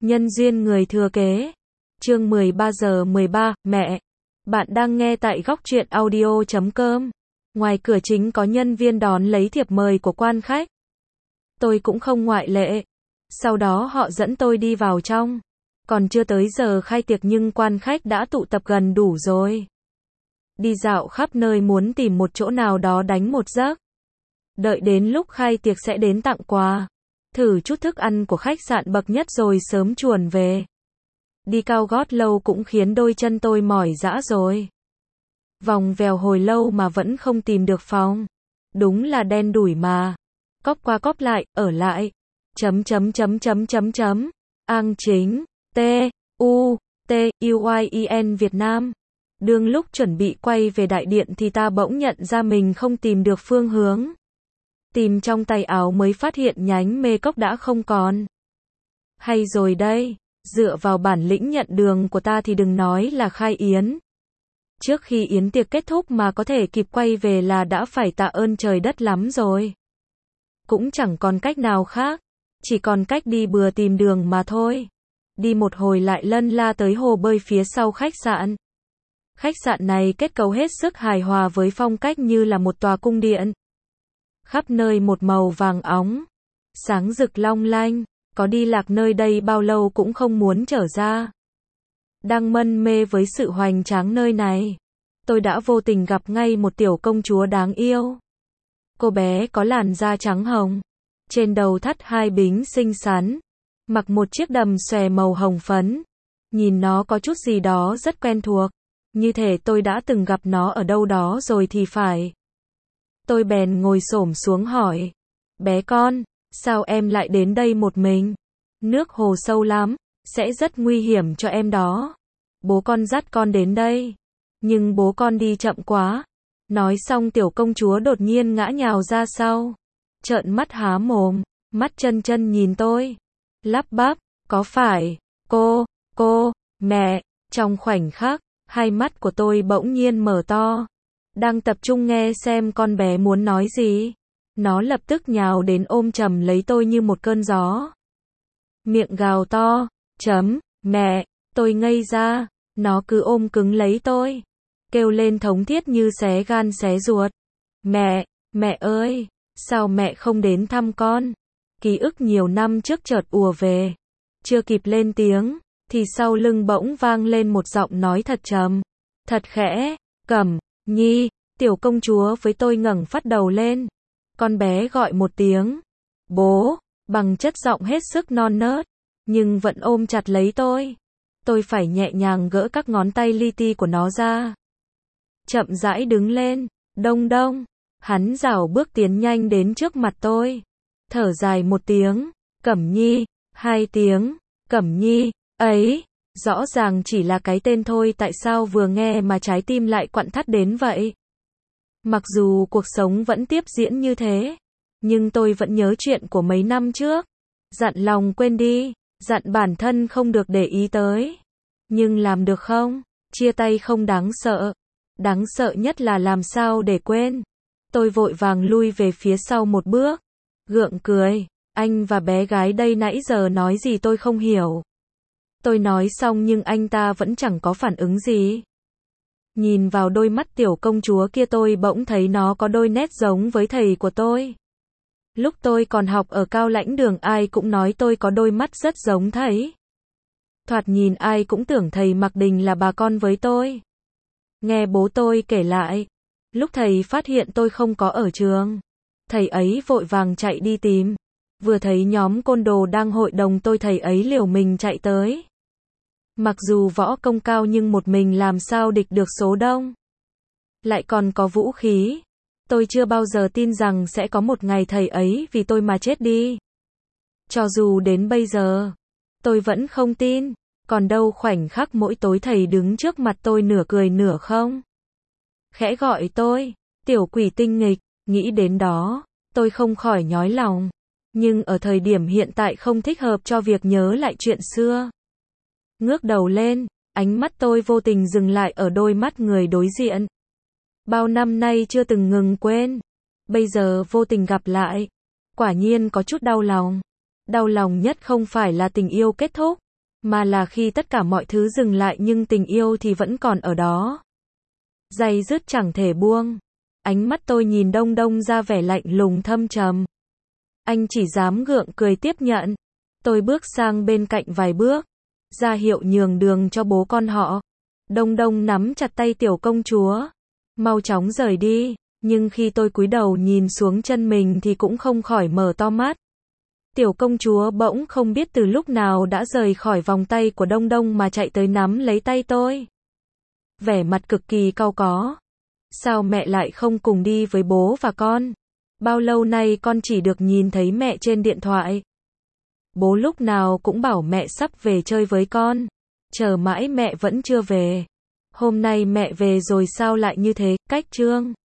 Nhân duyên người thừa kế. Chương 13 giờ 13, mẹ. Bạn đang nghe tại góc truyện audio.com. Ngoài cửa chính có nhân viên đón lấy thiệp mời của quan khách. Tôi cũng không ngoại lệ. Sau đó họ dẫn tôi đi vào trong. Còn chưa tới giờ khai tiệc nhưng quan khách đã tụ tập gần đủ rồi. Đi dạo khắp nơi muốn tìm một chỗ nào đó đánh một giấc. Đợi đến lúc khai tiệc sẽ đến tặng quà. Thử chút thức ăn của khách sạn bậc nhất rồi sớm chuồn về. Đi cao gót lâu cũng khiến đôi chân tôi mỏi rã rồi. Vòng vèo hồi lâu mà vẫn không tìm được phòng. Đúng là đen đủi mà. Cóp qua cóp lại, ở lại. Ang Chính, T-U-T-U-Y-E-N Việt Nam. Đương lúc chuẩn bị quay về đại điện thì ta bỗng nhận ra mình không tìm được phương hướng. Tìm trong tay áo mới phát hiện nhánh mê cốc đã không còn. Hay rồi đây, dựa vào bản lĩnh nhận đường của ta thì đừng nói là khai yến. Trước khi yến tiệc kết thúc mà có thể kịp quay về là đã phải tạ ơn trời đất lắm rồi. Cũng chẳng còn cách nào khác, chỉ còn cách đi bừa tìm đường mà thôi. Đi một hồi lại lân la tới hồ bơi phía sau khách sạn. Khách sạn này kết cấu hết sức hài hòa với phong cách như là một tòa cung điện. Khắp nơi một màu vàng óng, sáng rực long lanh, có đi lạc nơi đây bao lâu cũng không muốn trở ra. Đang mân mê với sự hoành tráng nơi này, tôi đã vô tình gặp ngay một tiểu công chúa đáng yêu. Cô bé có làn da trắng hồng, trên đầu thắt hai bính xinh xắn, mặc một chiếc đầm xòe màu hồng phấn. Nhìn nó có chút gì đó rất quen thuộc, như thể tôi đã từng gặp nó ở đâu đó rồi thì phải. Tôi bèn ngồi xổm xuống hỏi, bé con, sao em lại đến đây một mình? Nước hồ sâu lắm, sẽ rất nguy hiểm cho em đó. Bố con dắt con đến đây, nhưng bố con đi chậm quá. Nói xong tiểu công chúa đột nhiên ngã nhào ra sau, trợn mắt há mồm, mắt chân chân nhìn tôi, lắp bắp, có phải, mẹ. Trong khoảnh khắc, hai mắt của tôi bỗng nhiên mở to. Đang tập trung nghe xem con bé muốn nói gì. Nó lập tức nhào đến ôm chầm lấy tôi như một cơn gió. Miệng gào to, mẹ, tôi ngây ra, nó cứ ôm cứng lấy tôi. Kêu lên thống thiết như xé gan xé ruột. Mẹ ơi, sao mẹ không đến thăm con? Ký ức nhiều năm trước chợt ùa về. Chưa kịp lên tiếng, thì sau lưng bỗng vang lên một giọng nói thật trầm, thật khẽ, Cẩm Nhi. Tiểu công chúa với tôi ngẩng phát đầu lên. Con bé gọi một tiếng, bố, bằng chất giọng hết sức non nớt, nhưng vẫn ôm chặt lấy tôi. Tôi phải nhẹ nhàng gỡ các ngón tay li ti của nó ra. Chậm rãi đứng lên, đông đông. Hắn rảo bước tiến nhanh đến trước mặt tôi. Thở dài một tiếng, Cẩm Nhi, hai tiếng, Cẩm Nhi, ấy, rõ ràng chỉ là cái tên thôi tại sao vừa nghe mà trái tim lại quặn thắt đến vậy. Mặc dù cuộc sống vẫn tiếp diễn như thế, nhưng tôi vẫn nhớ chuyện của mấy năm trước. Dặn lòng quên đi, dặn bản thân không được để ý tới. Nhưng làm được không? Chia tay không đáng sợ. Đáng sợ nhất là làm sao để quên. Tôi vội vàng lui về phía sau một bước. Gượng cười, anh và bé gái đây nãy giờ nói gì tôi không hiểu. Tôi nói xong nhưng anh ta vẫn chẳng có phản ứng gì. Nhìn vào đôi mắt tiểu công chúa kia tôi bỗng thấy nó có đôi nét giống với thầy của tôi. Lúc tôi còn học ở Cao Lãnh Đường ai cũng nói tôi có đôi mắt rất giống thầy. Thoạt nhìn ai cũng tưởng thầy Mạc Đình là bà con với tôi. Nghe bố tôi kể lại, lúc thầy phát hiện tôi không có ở trường, thầy ấy vội vàng chạy đi tìm. Vừa thấy nhóm côn đồ đang hội đồng thầy ấy liều mình chạy tới. Mặc dù võ công cao nhưng một mình làm sao địch được số đông. Lại còn có vũ khí. Tôi chưa bao giờ tin rằng sẽ có một ngày thầy ấy vì tôi mà chết đi. Cho dù đến bây giờ, tôi vẫn không tin. Còn đâu khoảnh khắc mỗi tối thầy đứng trước mặt tôi nửa cười nửa không. Khẽ gọi tôi, tiểu quỷ tinh nghịch, nghĩ đến đó, tôi không khỏi nhói lòng. Nhưng ở thời điểm hiện tại không thích hợp cho việc nhớ lại chuyện xưa. Ngước đầu lên, ánh mắt tôi vô tình dừng lại ở đôi mắt người đối diện. Bao năm nay chưa từng ngừng quên. Bây giờ vô tình gặp lại. Quả nhiên có chút đau lòng. Đau lòng nhất không phải là tình yêu kết thúc, mà là khi tất cả mọi thứ dừng lại nhưng tình yêu thì vẫn còn ở đó. Day dứt chẳng thể buông. Ánh mắt tôi nhìn Đông Đông ra vẻ lạnh lùng thâm trầm. Anh chỉ dám gượng cười tiếp nhận. Tôi bước sang bên cạnh vài bước, ra hiệu nhường đường cho bố con họ. Đông Đông nắm chặt tay tiểu công chúa, mau chóng rời đi, nhưng khi tôi cúi đầu nhìn xuống chân mình thì cũng không khỏi mở to mắt. Tiểu công chúa bỗng không biết từ lúc nào đã rời khỏi vòng tay của Đông Đông mà chạy tới nắm lấy tay tôi. Vẻ mặt cực kỳ cau có. Sao mẹ lại không cùng đi với bố và con? Bao lâu nay con chỉ được nhìn thấy mẹ trên điện thoại. Bố lúc nào cũng bảo mẹ sắp về chơi với con. Chờ mãi mẹ vẫn chưa về. Hôm nay mẹ về rồi sao lại như thế, cách trương.